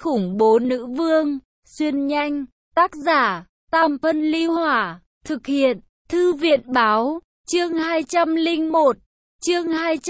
khủng bố nữ vương, xuyên nhanh, tác giả, Tam Phân Ly Hỏa, thực hiện, Thư viện Báo, chương 201, chương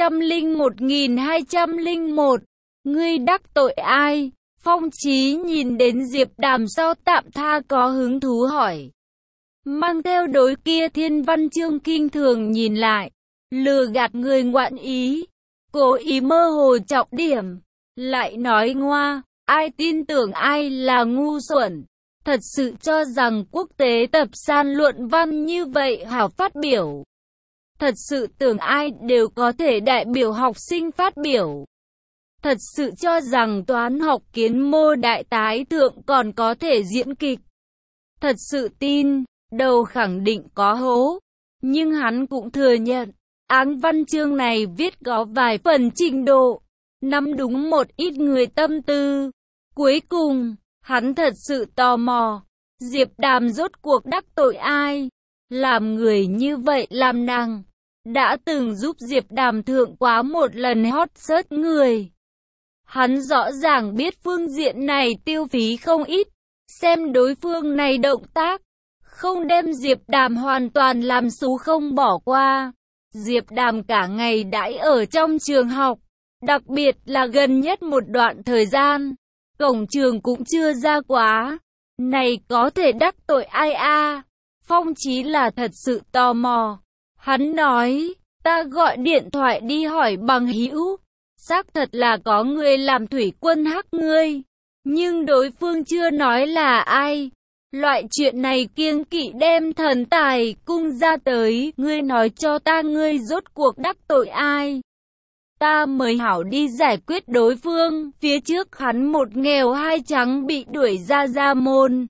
201.201, ngươi đắc tội ai? Phong Chí nhìn đến Diệp Đàm sau tạm tha có hứng thú hỏi. Mang theo đối kia thiên văn chương kinh thường nhìn lại, lừa gạt người ngoạn ý, cố ý mơ hồ trọng điểm, lại nói ngoa, ai tin tưởng ai là ngu xuẩn, thật sự cho rằng quốc tế tập san luận văn như vậy hảo phát biểu. Thật sự tưởng ai đều có thể đại biểu học sinh phát biểu. Thật sự cho rằng toán học kiến mô đại tái thượng còn có thể diễn kịch. Thật sự tin, đầu khẳng định có hố. Nhưng hắn cũng thừa nhận, áng văn chương này viết có vài phần trình độ, nắm đúng một ít người tâm tư. Cuối cùng, hắn thật sự tò mò, Diệp Đàm rốt cuộc đắc tội ai? Làm người như vậy làm nàng đã từng giúp Diệp Đàm thượng quá một lần hot search người. Hắn rõ ràng biết phương diện này tiêu phí không ít, xem đối phương này động tác, không đem Diệp Đàm hoàn toàn làm xú không bỏ qua. Diệp Đàm cả ngày đãi ở trong trường học, đặc biệt là gần nhất một đoạn thời gian, cổng trường cũng chưa ra quá. Này có thể đắc tội ai a? Phong Chí là thật sự tò mò. Hắn nói, ta gọi điện thoại đi hỏi bằng hữu, xác thật là có người làm thủy quân hắc ngươi, nhưng đối phương chưa nói là ai. Loại chuyện này kiêng kỵ đem thần tài cung ra tới, ngươi nói cho ta ngươi rốt cuộc đắc tội ai. Ta mới hảo đi giải quyết đối phương. Phía trước hắn một nghèo hai trắng bị đuổi ra môn,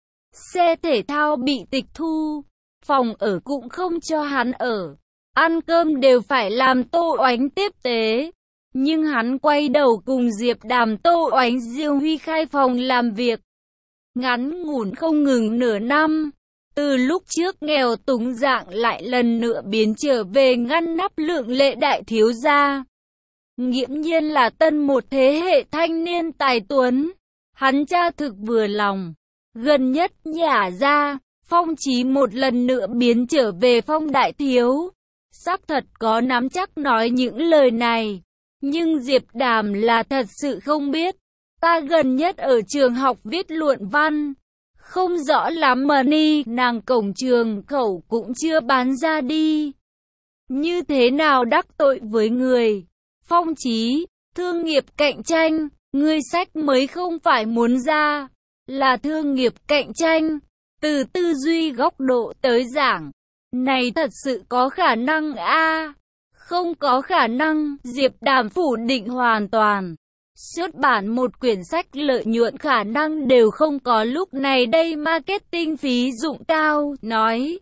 xe thể thao bị tịch thu, phòng ở cũng không cho hắn ở, ăn cơm đều phải làm Tô Oánh tiếp tế. Nhưng hắn quay đầu cùng Diệp Đàm Tô Oánh Diêu Huy khai phòng làm việc, ngắn ngủn không ngừng nửa năm. Từ lúc trước nghèo túng dạng lại lần nữa biến trở về ngăn nắp lượng lệ đại thiếu gia. Nghiễm nhiên là tân một thế hệ thanh niên tài tuấn. Hắn cha thực vừa lòng. Gần nhất nhả ra, Phong Chí một lần nữa biến trở về Phong đại thiếu. Xác thật có nắm chắc nói những lời này. Nhưng Diệp Đàm là thật sự không biết. Ta gần nhất ở trường học viết luận văn, không rõ lắm mà ni nàng cổng trường khẩu cũng chưa bán ra đi. Như thế nào đắc tội với người? Phong Chí, thương nghiệp cạnh tranh, ngươi sách mới không phải muốn ra, là thương nghiệp cạnh tranh. Từ tư duy góc độ tới giảng, này thật sự có khả năng a? Không có khả năng, Diệp Đàm phủ định hoàn toàn. Xuất bản một quyển sách lợi nhuận khả năng đều không có, lúc này đây marketing phí dụng cao, nói.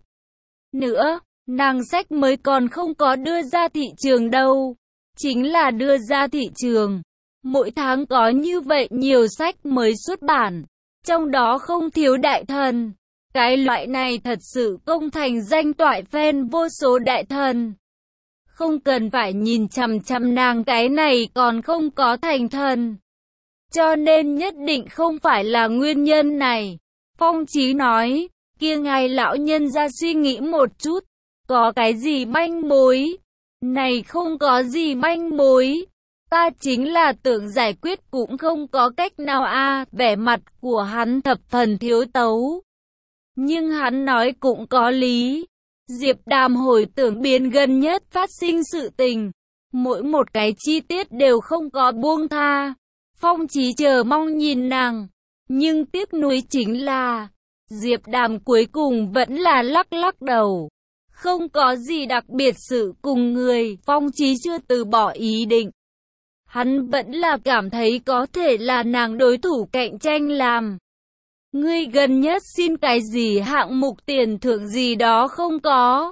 Nữa, nàng sách mới còn không có đưa ra thị trường đâu. Chính là đưa ra thị trường. Mỗi tháng có như vậy nhiều sách mới xuất bản, trong đó không thiếu đại thần. Cái loại này thật sự công thành danh toại fan vô số đại thần. Không cần phải nhìn chằm chằm nàng, cái này còn không có thành thần. Cho nên nhất định không phải là nguyên nhân này. Phong Chí nói, kia ngài lão nhân ra suy nghĩ một chút, có cái gì manh mối? Này không có gì manh mối. Ta chính là tưởng giải quyết cũng không có cách nào a. Vẻ mặt của hắn thập phần thiếu tấu. Nhưng hắn nói cũng có lý. Diệp Đàm hồi tưởng biến gần nhất phát sinh sự tình, mỗi một cái chi tiết đều không có buông tha. Phong Chí chờ mong nhìn nàng, nhưng tiếc nuối chính là Diệp Đàm cuối cùng vẫn là lắc lắc đầu. Không có gì đặc biệt sự cùng người, Phong Chí chưa từ bỏ ý định. Hắn vẫn là cảm thấy có thể là nàng đối thủ cạnh tranh làm. Ngươi gần nhất xin cái gì hạng mục tiền thưởng gì đó không có?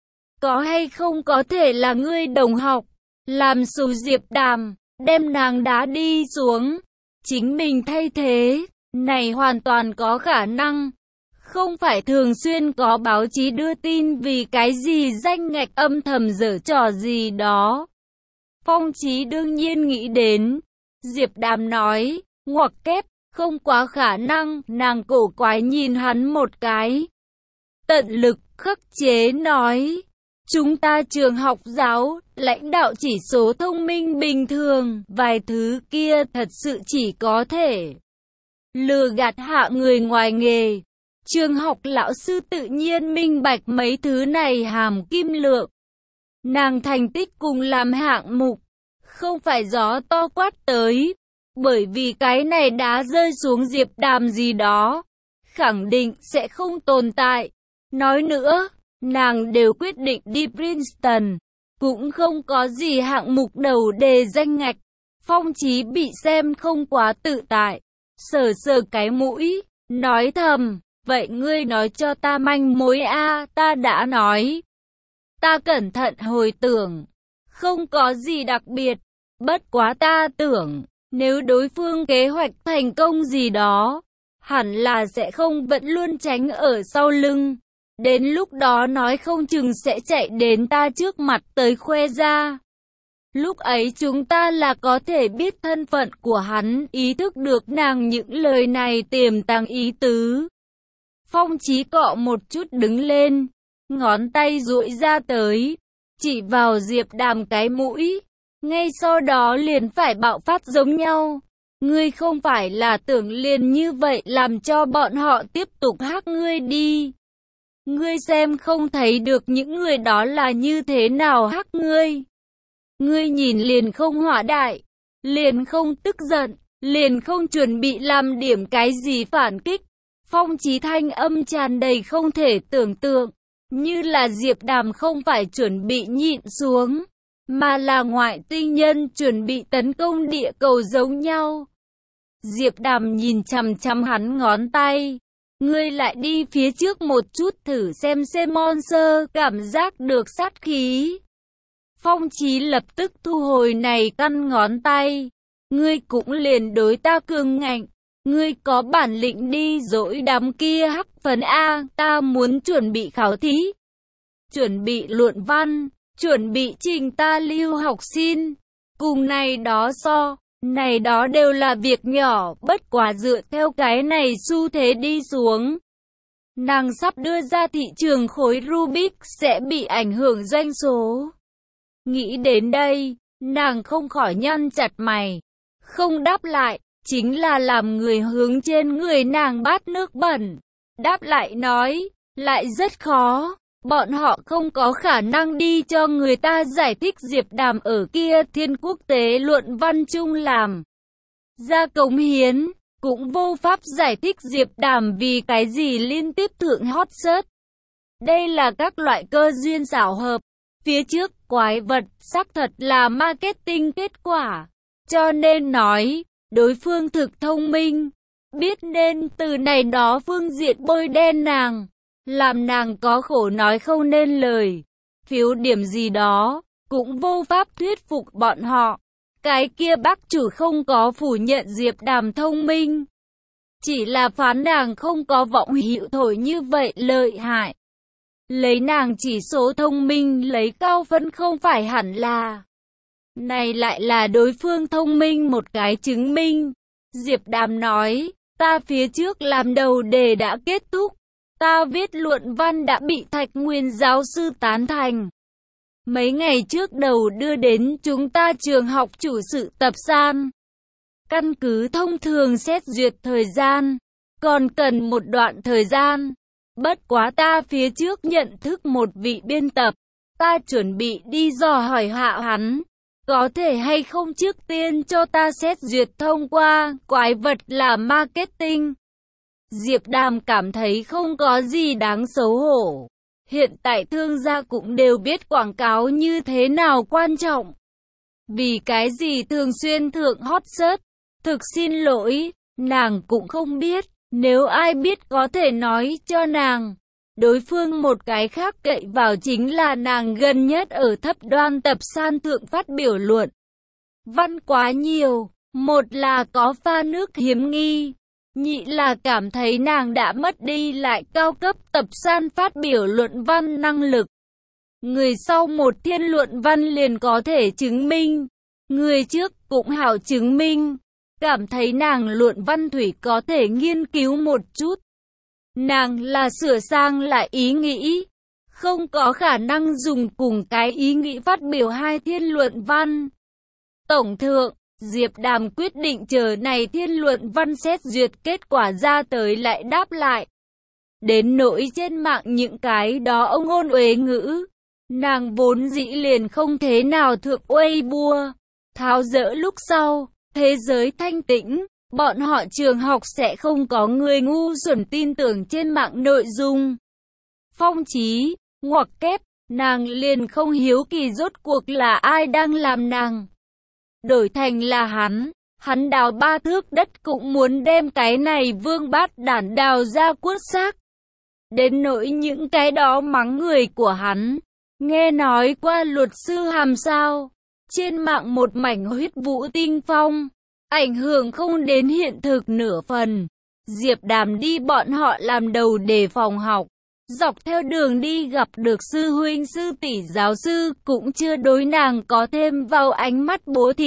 Có hay không có thể là ngươi đồng học, làm xù Diệp Đàm, đem nàng đá đi xuống, chính mình thay thế, này hoàn toàn có khả năng. Không phải thường xuyên có báo chí đưa tin vì cái gì danh ngạch âm thầm giở trò gì đó. Phong Chí đương nhiên nghĩ đến. Diệp Đàm nói, ngoặc kép, Không quá khả năng, nàng cổ quái nhìn hắn một cái. Tận lực khắc chế nói. Chúng ta trường học giáo, lãnh đạo chỉ số thông minh bình thường, vài thứ kia thật sự chỉ có thể lừa gạt hạ người ngoài nghề. Trường học lão sư tự nhiên minh bạch mấy thứ này hàm kim lượng. Nàng thành tích cùng làm hạng mục, không phải gió to quát tới. Bởi vì cái này đá rơi xuống Diệp Đàm gì đó, khẳng định sẽ không tồn tại. Nói nữa, nàng đều quyết định đi Princeton, cũng không có gì hạng mục đầu đề danh ngạch. Phong Chí bị xem không quá tự tại, sờ sờ cái mũi, nói thầm, vậy ngươi nói cho ta manh mối a. Ta đã nói. Ta cẩn thận hồi tưởng, không có gì đặc biệt, bất quá ta tưởng, nếu đối phương kế hoạch thành công gì đó, hẳn là sẽ không vẫn luôn tránh ở sau lưng. Đến lúc đó nói không chừng sẽ chạy đến ta trước mặt tới khoe ra. Lúc ấy chúng ta là có thể biết thân phận của hắn, ý thức được nàng những lời này tiềm tàng ý tứ. Phong Chí cọ một chút đứng lên, ngón tay duỗi ra tới, chỉ vào Diệp Đàm cái mũi. Ngay sau đó liền phải bạo phát giống nhau. Ngươi không phải là tưởng liền như vậy làm cho bọn họ tiếp tục hắc ngươi đi. Ngươi xem không thấy được những người đó là như thế nào hắc ngươi. Ngươi nhìn liền không hỏa đại, liền không tức giận, liền không chuẩn bị làm điểm cái gì phản kích. Phong Chí thanh âm tràn đầy không thể tưởng tượng, như là Diệp Đàm không phải chuẩn bị nhịn xuống, mà là ngoại tinh nhân chuẩn bị tấn công địa cầu giống nhau. Diệp Đàm nhìn chằm chằm hắn ngón tay. Ngươi lại đi phía trước một chút thử xem Monster cảm giác được sát khí. Phong Chí lập tức thu hồi này căn ngón tay. Ngươi cũng liền đối ta cường ngạnh. Ngươi có bản lĩnh đi dỗi đám kia hắc phần A. Ta muốn chuẩn bị khảo thí, chuẩn bị luận văn, chuẩn bị trình ta lưu học xin. Cùng này đó so, này đó đều là việc nhỏ, bất quá dựa theo cái này xu thế đi xuống. Nàng sắp đưa ra thị trường khối Rubik sẽ bị ảnh hưởng doanh số. Nghĩ đến đây, nàng không khỏi nhăn chặt mày. Không đáp lại, chính là làm người hướng trên người nàng bát nước bẩn. Đáp lại nói, lại rất khó. Bọn họ không có khả năng đi cho người ta giải thích Diệp Đàm ở kia thiên quốc tế luận văn chung làm ra cống hiến, cũng vô pháp giải thích Diệp Đàm vì cái gì liên tiếp thượng hot search. Đây là các loại cơ duyên xảo hợp. Phía trước quái vật xác thật là marketing kết quả. Cho nên nói, đối phương thực thông minh, biết nên từ này đó phương diện bôi đen nàng, làm nàng có khổ nói không nên lời. Phiếu điểm gì đó, cũng vô pháp thuyết phục bọn họ. Cái kia bác chủ không có phủ nhận Diệp Đàm thông minh, chỉ là phán nàng không có vọng hữu thổi như vậy lợi hại. Lấy nàng chỉ số thông minh lấy cao phân không phải hẳn là. Này lại là đối phương thông minh một cái chứng minh. Diệp Đàm nói, ta phía trước làm đầu đề đã kết thúc. Ta viết luận văn đã bị Thạch Nguyên giáo sư tán thành. Mấy ngày trước đầu đưa đến chúng ta trường học chủ sự tập san. Căn cứ thông thường xét duyệt thời gian, còn cần một đoạn thời gian. Bất quá ta phía trước nhận thức một vị biên tập, ta chuẩn bị đi dò hỏi hạ hắn, có thể hay không trước tiên cho ta xét duyệt thông qua, quái vật là marketing. Diệp Đàm cảm thấy không có gì đáng xấu hổ. Hiện tại thương gia cũng đều biết quảng cáo như thế nào quan trọng. Vì cái gì thường xuyên thượng hot search, thực xin lỗi, nàng cũng không biết. Nếu ai biết có thể nói cho nàng. Đối phương một cái khác cậy vào chính là nàng gần nhất ở thấp đoan tập san thượng phát biểu luận văn quá nhiều. Một là có pha nước hiếm nghi, nhị là cảm thấy nàng đã mất đi lại cao cấp tập san phát biểu luận văn năng lực. Người sau một thiên luận văn liền có thể chứng minh, người trước cũng hảo chứng minh. cảm thấy nàng luận văn thủy có thể nghiên cứu một chút. Nàng là sửa sang lại ý nghĩ, không có khả năng dùng cùng cái ý nghĩ phát biểu hai thiên luận văn. Tổng thượng, Diệp Đàm quyết định chờ này thiên luận văn xét duyệt kết quả ra tới lại đáp lại. Đến nỗi trên mạng những cái đó ông ngôn uế ngữ, nàng vốn dĩ liền không thế nào thượng Weibo. Tháo dỡ lúc sau, thế giới thanh tĩnh, bọn họ trường học sẽ không có người ngu xuẩn tin tưởng trên mạng nội dung. Phong Chí, ngoặc kép, nàng liền không hiếu kỳ rốt cuộc là ai đang làm nàng. Đổi thành là hắn đào 3 thước đất cũng muốn đem cái này vương bát đản đào ra cuốt xác. Đến nỗi những cái đó mắng người của hắn, nghe nói qua luật sư Hàm sao, trên mạng một mảnh huyết vũ tinh phong, ảnh hưởng không đến hiện thực nửa phần. Diệp Đàm đi bọn họ làm đầu đề phòng học, dọc theo đường đi gặp được sư huynh sư tỷ giáo sư cũng chưa đối nàng có thêm vào ánh mắt bố thí.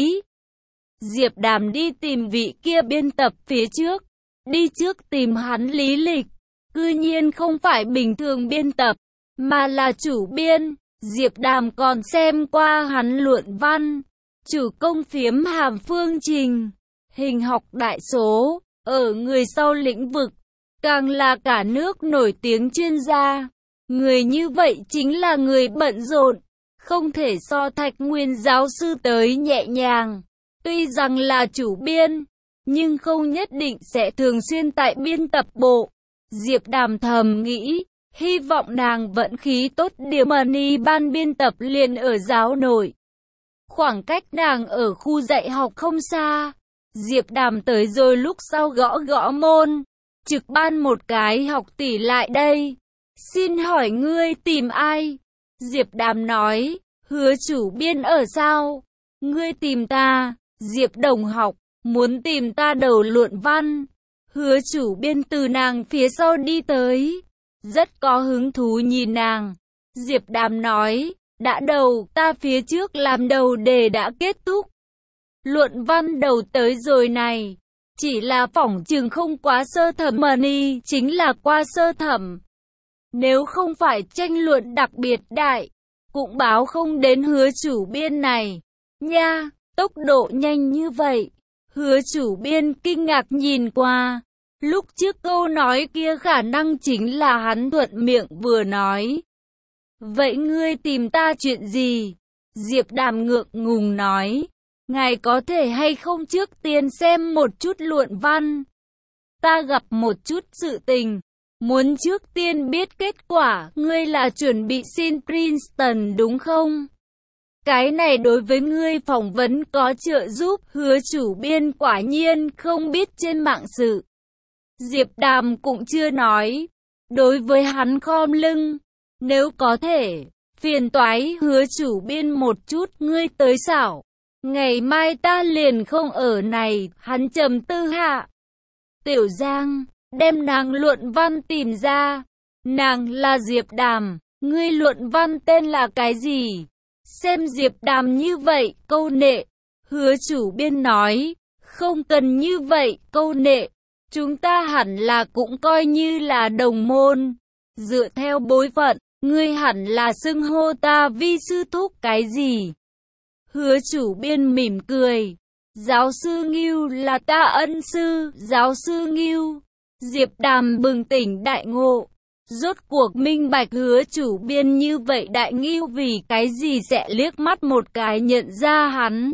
Diệp Đàm đi tìm vị kia biên tập phía trước, đi trước tìm hắn lý lịch, cư nhiên không phải bình thường biên tập, mà là chủ biên. Diệp Đàm còn xem qua hắn luận văn, chủ công phiếm hàm phương trình, hình học đại số, ở người sau lĩnh vực, càng là cả nước nổi tiếng chuyên gia. Người như vậy chính là người bận rộn, không thể so Thạch Nguyên giáo sư tới nhẹ nhàng. Tuy rằng là chủ biên, nhưng không nhất định sẽ thường xuyên tại biên tập bộ. Diệp Đàm thầm nghĩ, hy vọng nàng vận khí tốt điểm money ban biên tập liền ở giáo nội. Khoảng cách nàng ở khu dạy học không xa. Diệp Đàm tới rồi lúc sau gõ gõ môn. Trực ban một cái học tỷ lại đây. Xin hỏi ngươi tìm ai? Diệp Đàm nói, Hứa chủ biên ở sao? Ngươi tìm ta, Diệp đồng học, muốn tìm ta đầu luận văn. Hứa chủ biên từ nàng phía sau đi tới, rất có hứng thú nhìn nàng. Diệp Đàm nói, đã đầu, ta phía trước làm đầu đề đã kết thúc. Luận văn đầu tới rồi này, chỉ là phỏng chừng không quá sơ thẩm money, chính là qua sơ thẩm. Nếu không phải tranh luận đặc biệt đại, cũng báo không đến hứa chủ biên này. Nha, tốc độ nhanh như vậy. Hứa chủ biên kinh ngạc nhìn qua. Lúc trước câu nói kia khả năng chính là hắn thuận miệng vừa nói. Vậy ngươi tìm ta chuyện gì? Diệp Đàm ngượng ngùng nói. Ngài có thể hay không trước tiên xem một chút luận văn? Ta gặp một chút sự tình. Muốn trước tiên biết kết quả, ngươi là chuẩn bị xin Princeton đúng không? Cái này đối với ngươi phỏng vấn có trợ giúp. Hứa chủ biên quả nhiên không biết trên mạng sự. Diệp Đàm cũng chưa nói. Đối với hắn khom lưng. Nếu có thể, phiền toái hứa chủ biên một chút, ngươi tới xảo. Ngày mai ta liền không ở này, hắn trầm tư hạ. Tiểu Giang, đem nàng luận văn tìm ra. Nàng là Diệp Đàm, ngươi luận văn tên là cái gì? Xem Diệp Đàm như vậy, câu nệ. Hứa chủ biên nói, không cần như vậy, câu nệ. Chúng ta hẳn là cũng coi như là đồng môn. Dựa theo bối phận, ngươi hẳn là xưng hô ta vi sư thúc cái gì? Hứa chủ biên mỉm cười. Giáo sư Ngưu là ta ân sư, giáo sư Ngưu. Diệp Đàm bừng tỉnh đại ngộ. Rốt cuộc minh bạch hứa chủ biên như vậy đại ngưu vì cái gì sẽ liếc mắt một cái nhận ra hắn.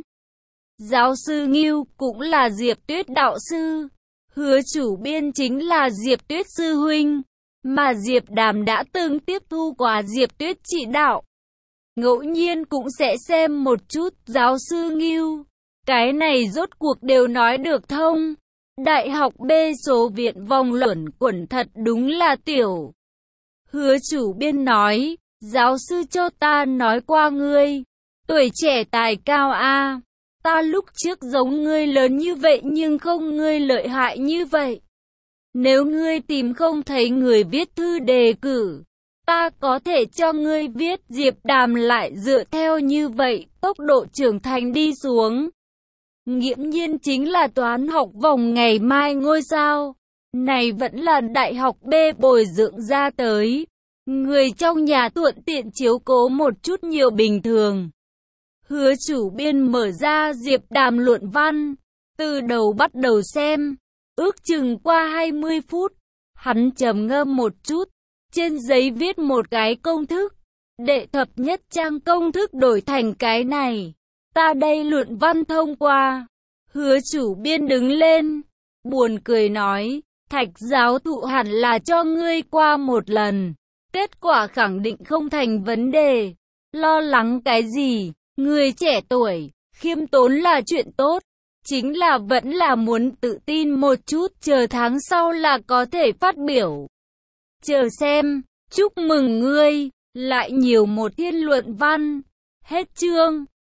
Giáo sư Ngưu cũng là Diệp Tuyết đạo sư. Hứa chủ biên chính là Diệp Tuyết sư huynh. Mà Diệp Đàm đã từng tiếp thu qua Diệp Tuyết chỉ đạo. Ngẫu nhiên cũng sẽ xem một chút giáo sư Ngưu. Cái này rốt cuộc đều nói được thông. Đại học B số viện vòng luẩn quẩn thật đúng là tiểu. Hứa chủ biên nói, giáo sư cho ta nói qua ngươi. Tuổi trẻ tài cao a. Ta lúc trước giống ngươi lớn như vậy nhưng không ngươi lợi hại như vậy. Nếu ngươi tìm không thấy người viết thư đề cử, ta có thể cho ngươi viết. Diệp Đàm lại dựa theo như vậy, tốc độ trưởng thành đi xuống. Nghiễm nhiên chính là toán học vòng ngày mai ngôi sao. Này vẫn là đại học B bồi dưỡng ra tới. Người trong nhà thuận tiện chiếu cố một chút nhiều bình thường. Hứa chủ biên mở ra Diệp Đàm luận văn. Từ đầu bắt đầu xem. Ước chừng qua 20 phút. Hắn trầm ngâm một chút. Trên giấy viết một cái công thức. Đệ thập nhất trang công thức đổi thành cái này. Ta đây luận văn thông qua. Hứa chủ biên đứng lên. Buồn cười nói. Thạch giáo thụ hẳn là cho ngươi qua một lần. Kết quả khẳng định không thành vấn đề. Lo lắng cái gì? Người trẻ tuổi, khiêm tốn là chuyện tốt. Chính là vẫn là muốn tự tin một chút, chờ tháng sau là có thể phát biểu. Chờ xem, chúc mừng ngươi, lại nhiều một thiên luận văn. Hết chương.